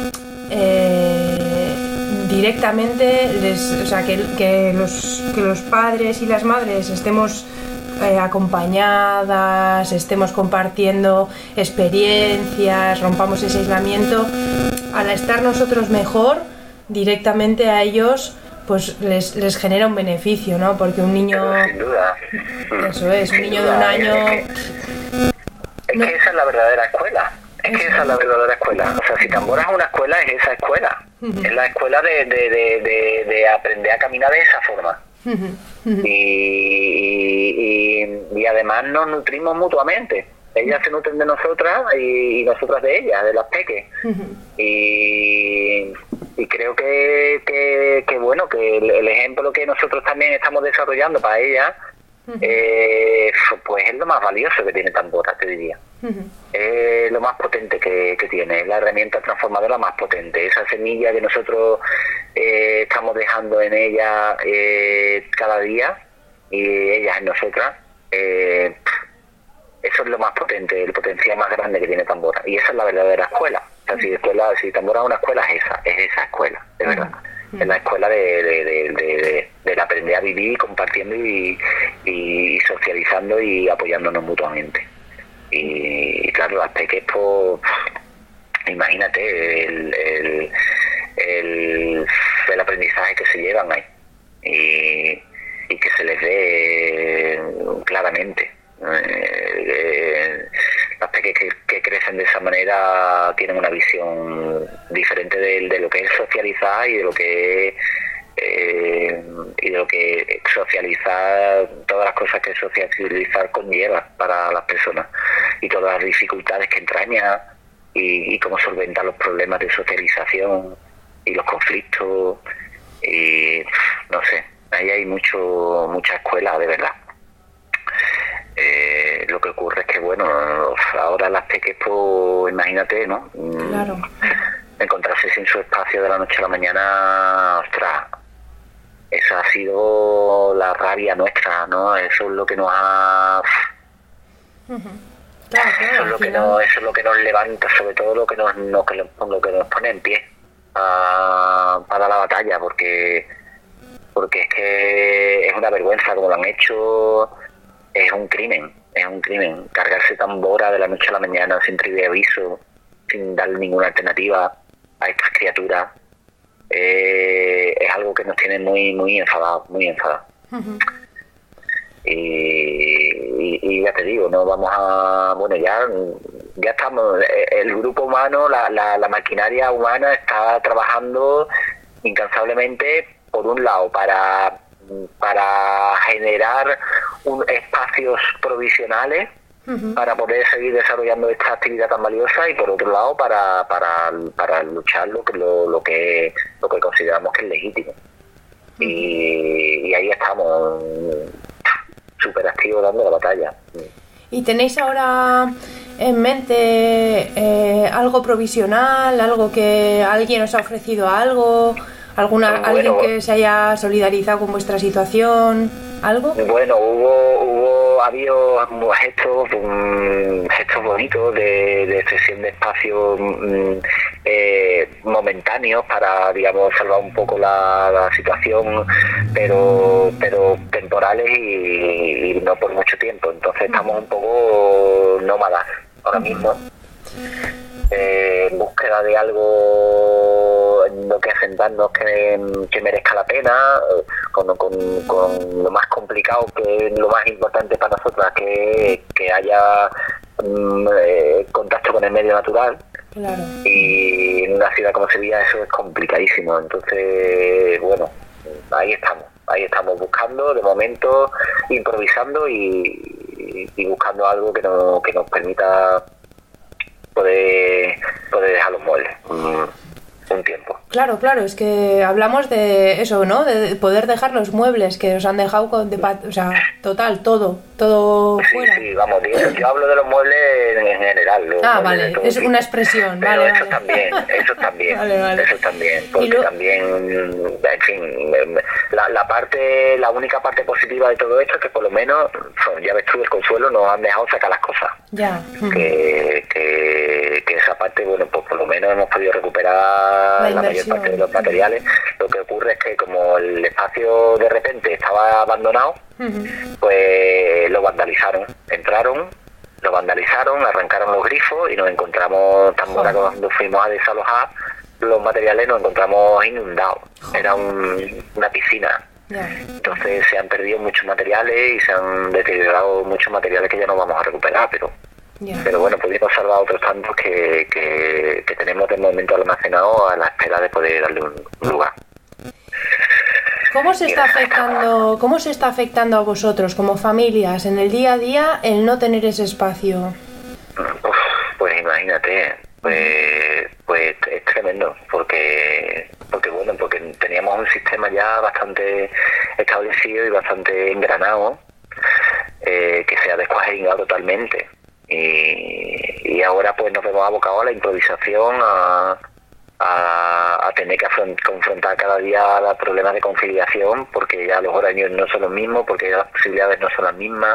Speaker 1: eh, directamente les, o sea, que, que los que los padres y las madres estemos eh, acompañadas, estemos compartiendo experiencias, rompamos ese aislamiento. Al estar nosotros mejor, directamente a ellos pues les, les genera un beneficio, ¿no? Porque un niño...
Speaker 4: Pero sin duda.
Speaker 1: Eso es, un
Speaker 4: sin
Speaker 1: niño
Speaker 4: duda.
Speaker 1: de un año...
Speaker 4: Es que, es
Speaker 1: no.
Speaker 4: que esa es la verdadera escuela. Es que esa es la verdadera escuela. O sea, si Tambora es una escuela, es esa escuela. Uh-huh. Es la escuela de, de, de, de, de aprender a caminar de esa forma. Uh-huh. Uh-huh. Y, y, y además nos nutrimos mutuamente. Ellas se nutren de nosotras y, y nosotras de ellas, de las peques. Uh-huh. Y, y creo que, que, que bueno, que el, el ejemplo que nosotros también estamos desarrollando para ellas, uh-huh. eh, pues es lo más valioso que tiene Tambora, te diría. Uh-huh. Es lo más potente que, que tiene, es la herramienta transformadora más potente, esa semilla que nosotros eh, estamos dejando en ella eh, cada día y ellas en nosotras. Eh, Eso es lo más potente, el potencial más grande que tiene Tambora. Y esa es la verdadera escuela. O sea, si, escuela, si Tambora es una escuela, es esa, es esa escuela, de verdad. en la escuela de, de, de, de, de, del aprender a vivir, compartiendo y, y socializando y apoyándonos mutuamente. Y claro, las peques, pues, imagínate el, el, el, el aprendizaje que se llevan ahí y, y que se les ve claramente. Eh, eh, las peques que, que crecen de esa manera tienen una visión diferente de, de lo que es socializar y de lo que es eh, y de lo que socializar, todas las cosas que socializar conlleva para las personas y todas las dificultades que entraña y, y cómo solventar los problemas de socialización y los conflictos y no sé, ahí hay mucho mucha escuela de verdad. Eh, lo que ocurre es que bueno, ahora las peques, pues imagínate, ¿no?
Speaker 1: Claro.
Speaker 4: Encontrarse sin su espacio de la noche a la mañana, ostras, esa ha sido la rabia nuestra, ¿no? Eso es lo que nos ha
Speaker 1: Uh-huh. Claro, claro,
Speaker 4: eso es lo que
Speaker 1: final...
Speaker 4: nos, eso es lo que nos levanta, sobre todo lo que nos, lo que, lo que nos pone en pie a, para la batalla, porque porque es que es una vergüenza como lo han hecho. Es un crimen, es un crimen cargarse tambora de la noche a la mañana sin previo aviso, sin darle ninguna alternativa a estas criaturas. Eh, es algo que nos tiene muy muy enfadados, muy enfadados. Uh-huh. Y, y, y ya te digo, no vamos a, bueno, ya ya estamos, el grupo humano, la, la, la maquinaria humana está trabajando incansablemente, por un lado, para para generar un, espacios provisionales uh-huh. para poder seguir desarrollando esta actividad tan valiosa y por otro lado para para, para luchar lo que lo, lo que lo que consideramos que es legítimo. Uh-huh. y, y ahí estamos súper activos dando la batalla.
Speaker 1: ¿Y tenéis ahora en mente eh, algo provisional, algo que alguien os ha ofrecido algo? ¿Alguna, bueno, ¿Alguien que se haya solidarizado con vuestra situación? ¿Algo?
Speaker 4: Bueno, hubo, hubo ha habido gestos, um, gestos bonitos de, de cesión de espacios um, eh, momentáneos para, digamos, salvar un poco la, la situación, pero pero temporales y, y no por mucho tiempo. Entonces estamos un poco nómadas ahora mismo. Eh, en búsqueda de algo en lo que asentarnos que, que merezca la pena, con, con, con lo más complicado, que es lo más importante para nosotras, que, que haya mm, eh, contacto con el medio natural.
Speaker 1: Claro.
Speaker 4: Y en una ciudad como Sevilla eso es complicadísimo. Entonces, bueno, ahí estamos, ahí estamos buscando, de momento improvisando y, y buscando algo que, no, que nos permita poder, poder dejar los muebles un, un tiempo.
Speaker 1: Claro, claro, es que hablamos de eso, ¿no? De poder dejar los muebles que os han dejado con, de, o sea, total, todo, todo
Speaker 4: sí,
Speaker 1: fuera.
Speaker 4: Sí, vamos, yo, yo hablo de los muebles en, en general. Los
Speaker 1: ah, vale, es
Speaker 4: tipo.
Speaker 1: Una expresión,
Speaker 4: pero
Speaker 1: vale,
Speaker 4: eso
Speaker 1: vale.
Speaker 4: también, eso también,
Speaker 1: vale, vale.
Speaker 4: eso también, porque
Speaker 1: lo...
Speaker 4: también, en fin, la, la parte, la única parte positiva de todo esto es que por lo menos, ya ves tú, el Consuelo nos han dejado sacar las cosas.
Speaker 1: Ya.
Speaker 4: Que, que, que esa parte, bueno, pues por lo menos hemos podido recuperar la, la mayor parte de los materiales. Lo que ocurre es que como el espacio de repente estaba abandonado, uh-huh. pues lo vandalizaron, entraron, lo vandalizaron, arrancaron los grifos y nos encontramos, tan uh-huh. cuando fuimos a desalojar los materiales, nos encontramos inundados. Uh-huh. Era un, una piscina. Yeah. Entonces se han perdido muchos materiales y se han deteriorado muchos materiales que ya no vamos a recuperar, pero yeah. pero bueno, pudimos salvar otros tantos que, que, que tenemos de momento almacenados a la espera de poder darle un, un lugar.
Speaker 1: ¿Cómo se está afectando, cómo se está afectando a vosotros como familias en el día a día el no tener ese espacio?
Speaker 4: Uf, pues imagínate, pues, pues es tremendo, porque porque bueno, porque teníamos un sistema ya bastante establecido y bastante engranado, eh, que se ha descuajeringado totalmente. Y, y ahora pues nos vemos abocados a la improvisación, a, a, a tener que afront, confrontar cada día los problemas de conciliación, porque ya los horarios no son los mismos, porque ya las posibilidades no son las mismas.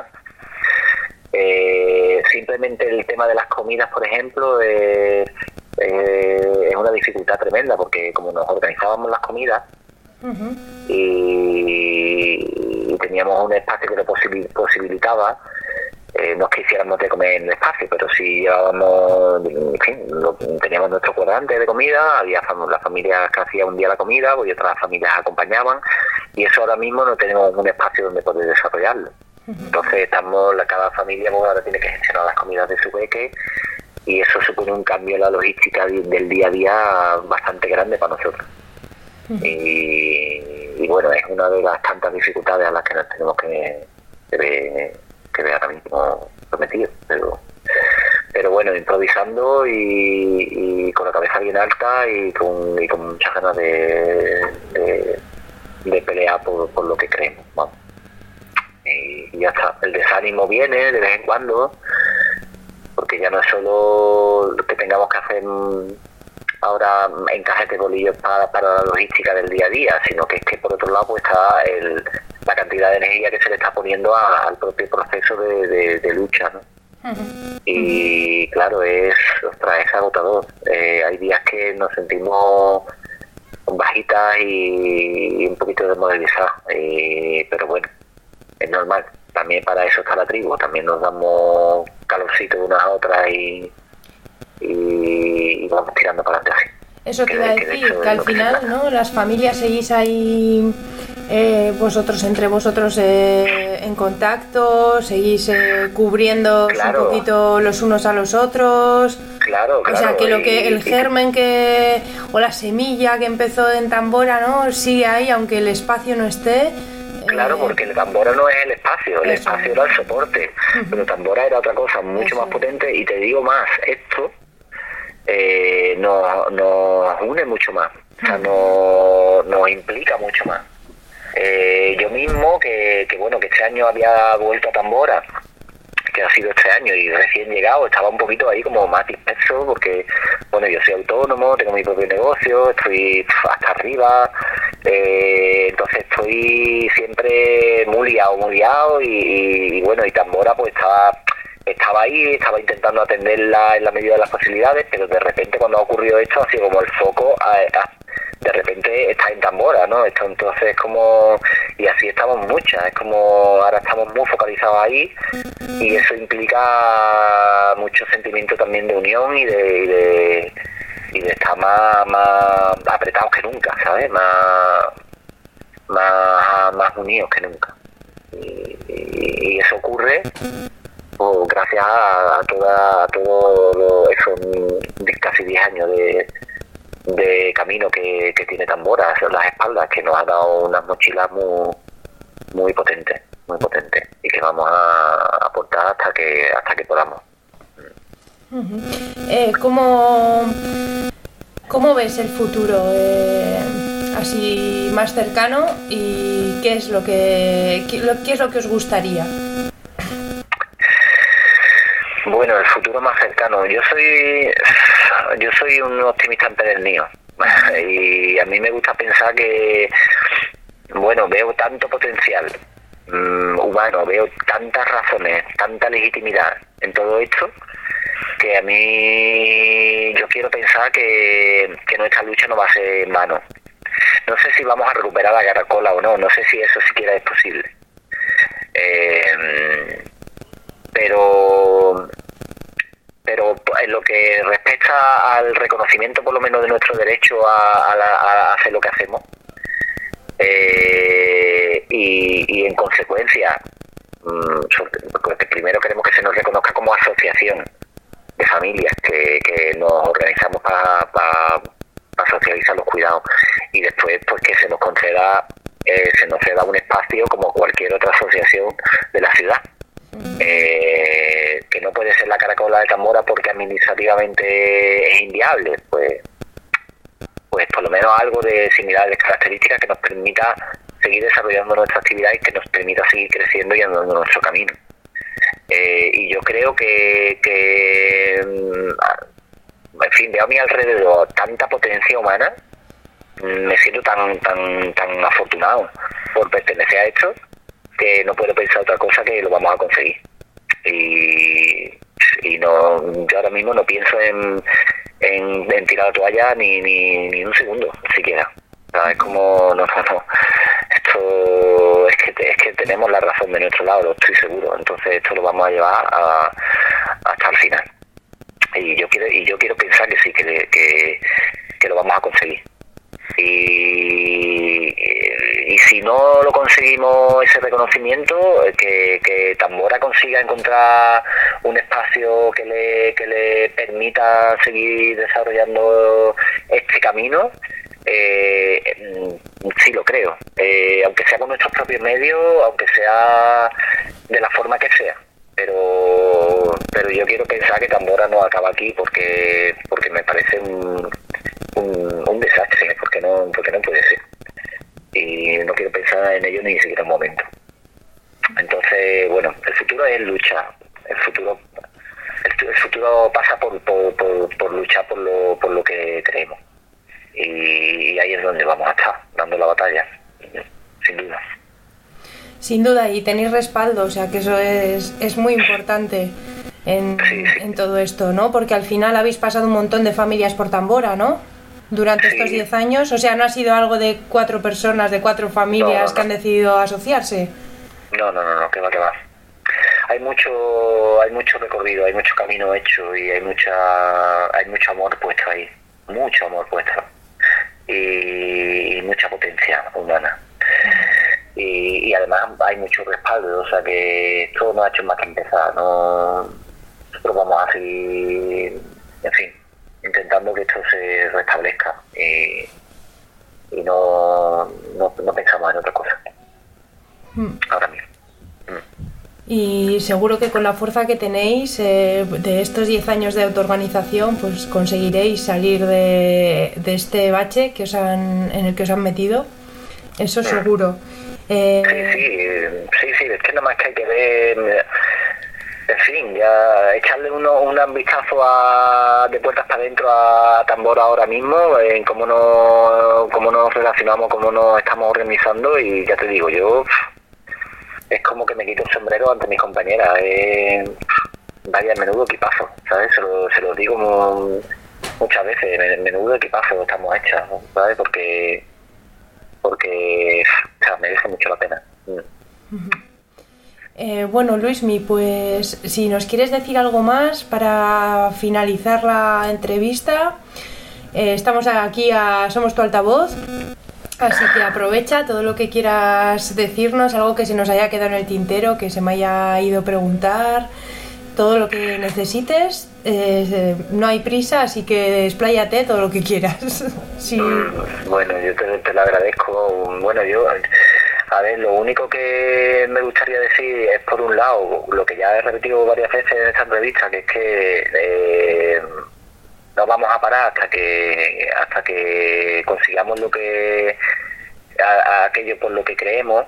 Speaker 4: Eh, simplemente el tema de las comidas, por ejemplo, eh, eh, es una dificultad tremenda, porque como nos organizábamos las comidas,
Speaker 1: Uh-huh.
Speaker 4: y, y teníamos un espacio que lo posibil, posibilitaba. Eh, no es que hiciéramos de comer en el espacio, pero sí llevábamos, en fin, lo, teníamos nuestro cuadrante de comida, había fam- las familias que hacían un día la comida, y otras familias acompañaban, y eso ahora mismo no tenemos un espacio donde poder desarrollarlo. Entonces estamos, la, cada familia pues, ahora tiene que gestionar las comidas de su peque, y eso supone un cambio en la logística de, del día a día bastante grande para nosotros. Y, y bueno, es una de las tantas dificultades a las que nos tenemos que, que ver que ve ahora mismo prometido, pero pero bueno, improvisando y, y con la cabeza bien alta y con, y con muchas ganas de, de, de pelear por, por lo que creemos, vamos. Y, y ya está, el desánimo viene de vez en cuando, porque ya no es solo que tengamos que hacer ahora encajes de bolillos para, para la logística del día a día, sino que es que por otro lado pues está el, la cantidad de energía que se le está poniendo a, al propio proceso de, de, de lucha, ¿no? Uh-huh. Y claro, es, ostras, es agotador. Eh, hay días que nos sentimos bajitas y, y un poquito desmovilizadas, eh, pero bueno, es normal. También para eso está la tribu, también nos damos calorcito unas a otras y y vamos tirando para adelante así.
Speaker 1: Eso te iba a decir, que, que al final, ¿no? Las familias seguís ahí, eh, vosotros entre vosotros eh, en contacto, seguís eh, cubriendo claro. un poquito los unos a los otros.
Speaker 4: Claro, claro.
Speaker 1: O sea, que lo que el germen que o la semilla que empezó en Tambora, ¿no? Sigue ahí, aunque el espacio no esté.
Speaker 4: Claro, porque el Tambora no es el espacio, el Eso. espacio era el soporte, uh-huh. pero Tambora era otra cosa mucho Eso. más potente, y te digo más, esto eh, nos, nos une mucho más, o sea, nos, nos implica mucho más. Eh, yo mismo, que, que bueno, que este año había vuelto a Tambora, que ha sido este año y recién llegado, estaba un poquito ahí como más disperso, porque bueno, yo soy autónomo, tengo mi propio negocio, estoy hasta arriba, eh, entonces estoy siempre muy liado, muy liado y, y, y bueno, y Tambora pues estaba estaba ahí, estaba intentando atenderla en la medida de las posibilidades, pero de repente cuando ha ocurrido esto ha sido como el foco a, a, de repente está en Tambora, ¿no? Esto entonces es como, y así estamos muchas, es como ahora estamos muy focalizados ahí, y eso implica mucho sentimiento también de unión y de y de, y de estar más, más apretados que nunca, ¿sabes? Más más, más unidos que nunca. Y, y, y eso ocurre pues, gracias a, a toda a todo lo, eso, casi diez años de de camino que, que tiene Tambora en las espaldas, que nos ha dado unas mochilas muy muy potentes, muy potentes, y que vamos a aportar hasta que hasta que podamos.
Speaker 1: Uh-huh. Eh, ¿cómo, ¿Cómo ves el futuro eh, así más cercano, y qué es lo que qué, lo, qué es lo que os gustaría?
Speaker 4: Bueno, el futuro más cercano. Yo soy yo soy un optimista empedernido y a mí me gusta pensar que, bueno, veo tanto potencial um, humano, veo tantas razones, tanta legitimidad en todo esto, que a mí yo quiero pensar que, que nuestra lucha no va a ser en vano. No sé si vamos a recuperar la caracola o no, no sé si eso siquiera es posible. Eh, pero pero en lo que respecta al reconocimiento por lo menos de nuestro derecho a, a, la, a hacer lo que hacemos, eh, y, y en consecuencia porque primero queremos que se nos reconozca como asociación de familias que, que nos organizamos para pa, pa socializar los cuidados, y después pues que se nos conceda eh, se nos ceda un espacio como cualquier otra asociación de la ciudad. Eh, que no puede ser la Caracola de Tambora porque administrativamente es inviable, pues pues por lo menos algo de similares características que nos permita seguir desarrollando nuestra actividad y que nos permita seguir creciendo y andando nuestro camino. Eh, y yo creo que, que en fin, veo a mi alrededor tanta potencia humana, me siento tan tan tan afortunado por pertenecer a esto, que no puedo pensar otra cosa que lo vamos a conseguir. Y, y no, yo ahora mismo no pienso en, en, en tirar la toalla ni, ni, ni un segundo siquiera. sea, es como, no, no, no, esto es que, es que tenemos la razón de nuestro lado, lo estoy seguro, entonces esto lo vamos a llevar a, hasta el final. Y yo quiero, y yo quiero pensar que sí, que, que, que lo vamos a conseguir. Y, y si no lo conseguimos ese reconocimiento, que, que Tambora consiga encontrar un espacio que le, que le permita seguir desarrollando este camino, eh, sí lo creo, eh, aunque sea con nuestros propios medios, aunque sea de la forma que sea, pero pero yo quiero pensar que Tambora no acaba aquí, porque porque me parece un un, un desastre, porque no porque no puede ser, y no quiero pensar en ello ni siquiera un momento. Entonces, bueno, el futuro es lucha, el futuro el, el futuro pasa por por, por, por luchar por lo por lo que creemos, y, y ahí es donde vamos a estar, dando la batalla, sin duda.
Speaker 1: Sin duda, y tenéis respaldo, o sea que eso es, es muy importante en,
Speaker 4: sí, sí.
Speaker 1: en todo esto, ¿no? Porque al final habéis pasado un montón de familias por Tambora, ¿no? Durante
Speaker 4: Sí.
Speaker 1: estos diez años, o sea, no ha sido algo de cuatro personas, de cuatro familias
Speaker 4: No, no, no.
Speaker 1: que han decidido asociarse.
Speaker 4: No, no, no, no, que va, que va. Hay mucho, hay mucho recorrido, hay mucho camino hecho, y hay mucha, hay mucho amor puesto ahí, mucho amor puesto, y, y mucha potencia humana. Y, y además hay mucho respaldo, o sea que esto no ha hecho más que empezar, no, nosotros vamos a seguir, en fin, intentando que esto se restablezca, y, y no, no, no pensamos en otra cosa
Speaker 1: Mm.
Speaker 4: ahora mismo.
Speaker 1: Y seguro que con la fuerza que tenéis eh, de estos diez años de autoorganización, pues conseguiréis salir de, de este bache que os han, en el que os han metido, eso seguro. Eh,
Speaker 4: Sí, sí, sí, sí, es que nada más que hay que ver, en fin, ya echarle uno, un vistazo a, de puertas para adentro a Tambora ahora mismo, en cómo nos, cómo nos relacionamos, cómo nos estamos organizando, y ya te digo, yo es como que me quito el sombrero ante mis compañeras, eh, vaya menudo equipazo, ¿sabes? Se lo, se lo digo mu- muchas veces, menudo equipazo estamos hechas, ¿sabes? Porque porque o sea, merece mucho la pena. Mm.
Speaker 1: eh, bueno, Luismi, pues si nos quieres decir algo más para finalizar la entrevista, eh, estamos aquí a Somos tu altavoz, así que aprovecha todo lo que quieras decirnos, algo que se nos haya quedado en el tintero, que se me haya ido a preguntar, todo lo que necesites, eh, no hay prisa, así que expláyate todo lo que quieras. Sí.
Speaker 4: Bueno, yo te, te lo agradezco. Bueno, yo, a ver, lo único que me gustaría decir es, por un lado, lo que ya he repetido varias veces en esta entrevista, que es que eh, no vamos a parar hasta que hasta que consigamos lo que a, a aquello por lo que creemos,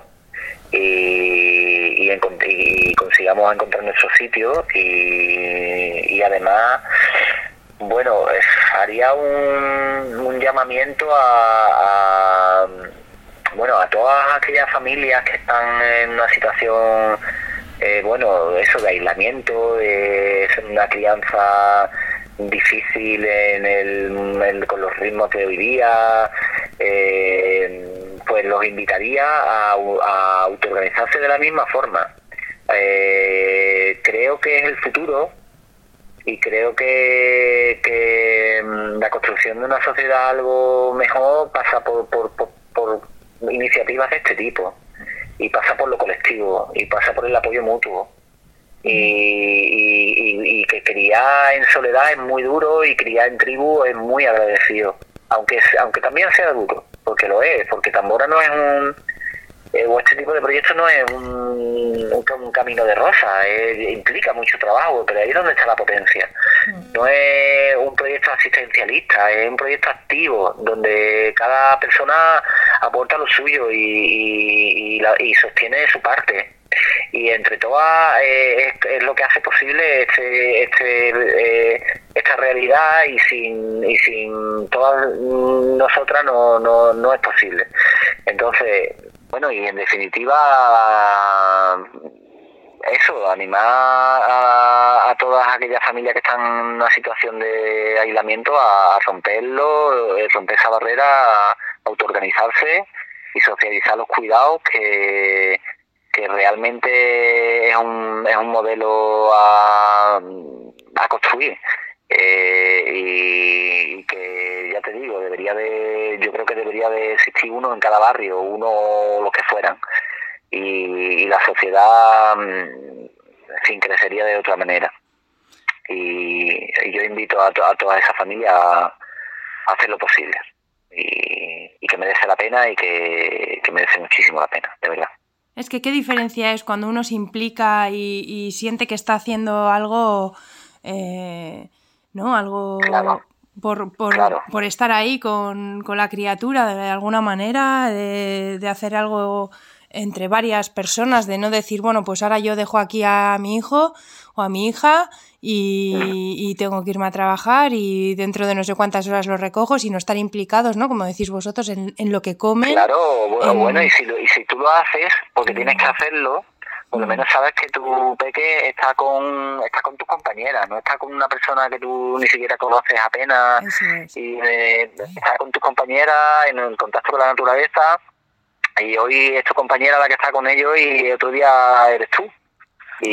Speaker 4: y, y, encont- y consigamos encontrar nuestro sitio, y, y además, bueno, eh, haría un, un llamamiento a, a bueno a todas aquellas familias que están en una situación eh, bueno, eso de aislamiento, de es una crianza difícil en el, en- con los ritmos de hoy día, eh, pues los invitaría a, a autoorganizarse de la misma forma. Eh, creo que es el futuro, y creo que, que mm, la construcción de una sociedad algo mejor pasa por, por, por, por iniciativas de este tipo, y pasa por lo colectivo, y pasa por el apoyo mutuo, y, y, y, y que criar en soledad es muy duro, y criar en tribu es muy agradecido, aunque aunque también sea duro, porque lo es, porque Tambora no es un eh, o este tipo de proyectos no es un, un, un camino de rosa, eh, implica mucho trabajo, pero ahí es donde está la potencia. No es un proyecto asistencialista, es un proyecto activo, donde cada persona aporta lo suyo y, y, y, la, y sostiene su parte. Y entre todas eh, es, es lo que hace posible este, este, eh, esta realidad, y sin, y sin todas nosotras no, no, no es posible. Entonces, bueno, y en definitiva, eso, animar a, a todas aquellas familias que están en una situación de aislamiento a, a romperlo, eh, romper esa barrera, autoorganizarse y socializar los cuidados, que, que realmente es un, es un modelo a, a construir. Eh, y, y que, ya te digo, debería de, yo creo que debería de existir uno en cada barrio, uno o los que fueran, y, y la sociedad, en fin, crecería de otra manera. Y, y yo invito a, to, a toda esa familia a, a hacer lo posible, y, y que merece la pena, y que, que merece muchísimo la pena, de verdad.
Speaker 1: Es que qué diferencia es cuando uno se implica y, y siente que está haciendo algo, eh, ¿no? Algo
Speaker 4: claro.
Speaker 1: por, por,
Speaker 4: claro.
Speaker 1: por estar ahí con, con la criatura de alguna manera, de, de hacer algo entre varias personas, de no decir, bueno, pues ahora yo dejo aquí a mi hijo o a mi hija y, y tengo que irme a trabajar y dentro de no sé cuántas horas lo recojo, sino estar implicados, ¿no? Como decís vosotros, en, en lo que comen.
Speaker 4: Claro, bueno,
Speaker 1: en...
Speaker 4: bueno y, si lo, y si tú lo haces, porque tienes que hacerlo, por lo menos sabes que tu peque está con está con tus compañeras, no está con una persona que tú ni siquiera conoces apenas.
Speaker 1: Eso es.
Speaker 4: Y eh, está con tus compañeras, en, en contacto con la naturaleza, y hoy es tu compañera la que está con ellos y otro día eres tú. Y,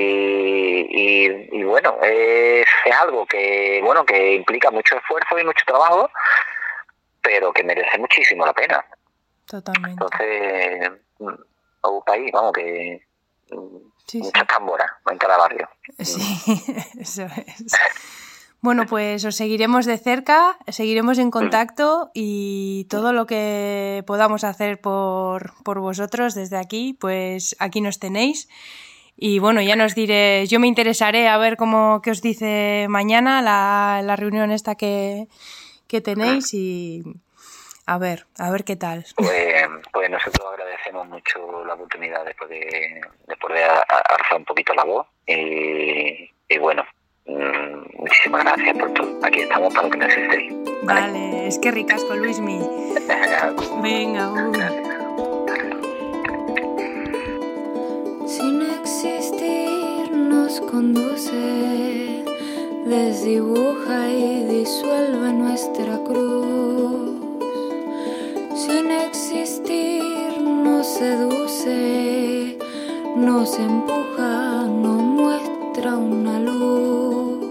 Speaker 4: y, y bueno, es, es algo que bueno que implica mucho esfuerzo y mucho trabajo, pero que merece muchísimo la pena.
Speaker 1: Totalmente.
Speaker 4: Entonces, un país, vamos, que
Speaker 1: sí,
Speaker 4: muchas
Speaker 1: sí.
Speaker 4: tamboras en cada barrio.
Speaker 1: Sí, eso es. Bueno, pues os seguiremos de cerca, seguiremos en contacto y todo lo que podamos hacer por, por vosotros desde aquí, pues aquí nos tenéis. Y bueno, ya nos diré, yo me interesaré a ver cómo qué os dice mañana la, la reunión esta que, que tenéis y a ver, a ver qué tal.
Speaker 4: Pues, pues nosotros agradecemos mucho la oportunidad de poder, de poder alzar un poquito la voz y, y bueno, muchísimas gracias por todo. Aquí estamos para lo que necesitéis.
Speaker 1: Vale, vale, es que ricasco, Luismi. Venga, uy.
Speaker 5: Sin existir nos conduce, desdibuja y disuelve nuestra cruz. Sin existir nos seduce, nos empuja, nos muestra una luz.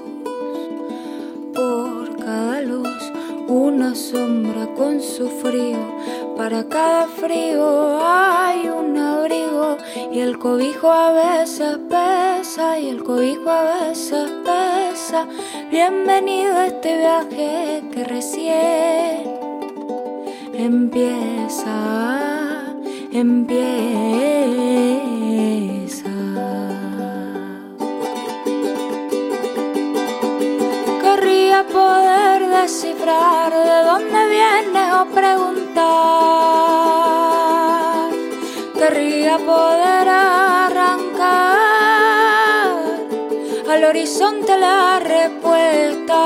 Speaker 5: Por cada luz una sombra con su frío, para cada frío hay un abrigo, y el cobijo a veces pesa, y el cobijo a veces pesa. Bienvenido a este viaje que recién empieza, empieza. Querría poder descifrar de dónde viene o preguntar. Querría poder arrancar al horizonte la respuesta.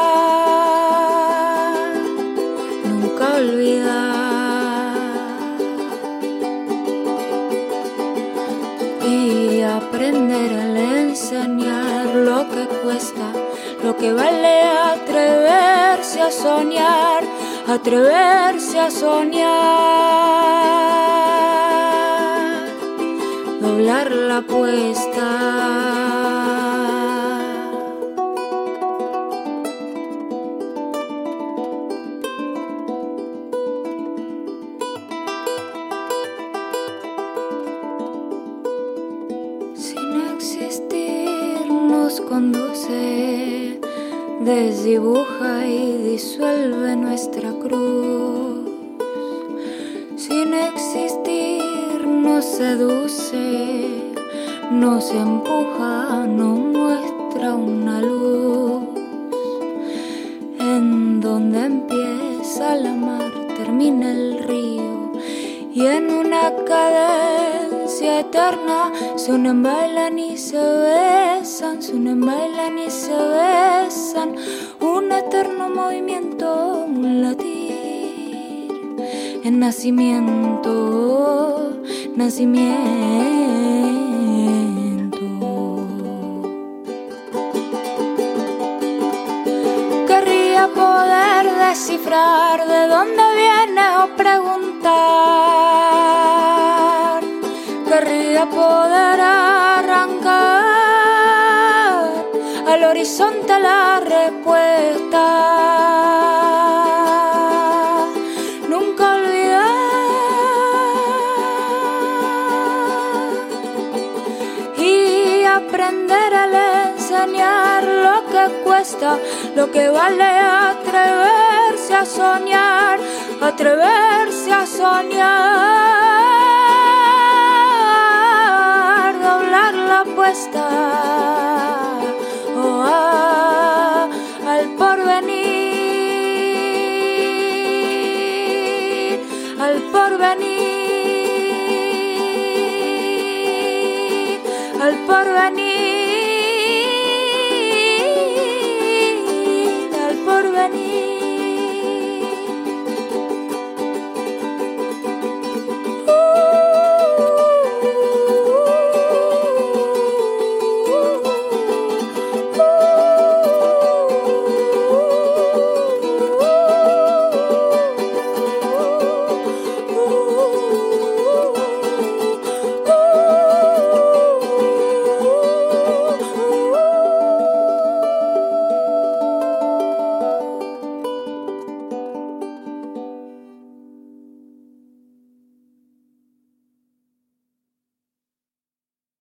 Speaker 5: Nunca olvidar y aprender al enseñar lo que cuesta, lo que vale atreverse a soñar, atreverse a soñar, doblar la apuesta. Sin existir nos conduce, desdibuja y disuelve nuestra cruz. Sin existir nos seduce, nos empuja, nos muestra una luz. En donde empieza la mar termina el río, y en una cadencia eterna se unen, bailan y se besan, se unen, bailan y se besan. Un eterno movimiento, un latir, en nacimiento, nacimiento. Querría poder descifrar de dónde viene o preguntar, querría poder arrancar al horizonte la respuesta. Nunca olvidar y aprender a enseñar lo que cuesta, lo que vale atreverse a soñar, atreverse a soñar, doblar la apuesta oh, ah, al porvenir, al porvenir.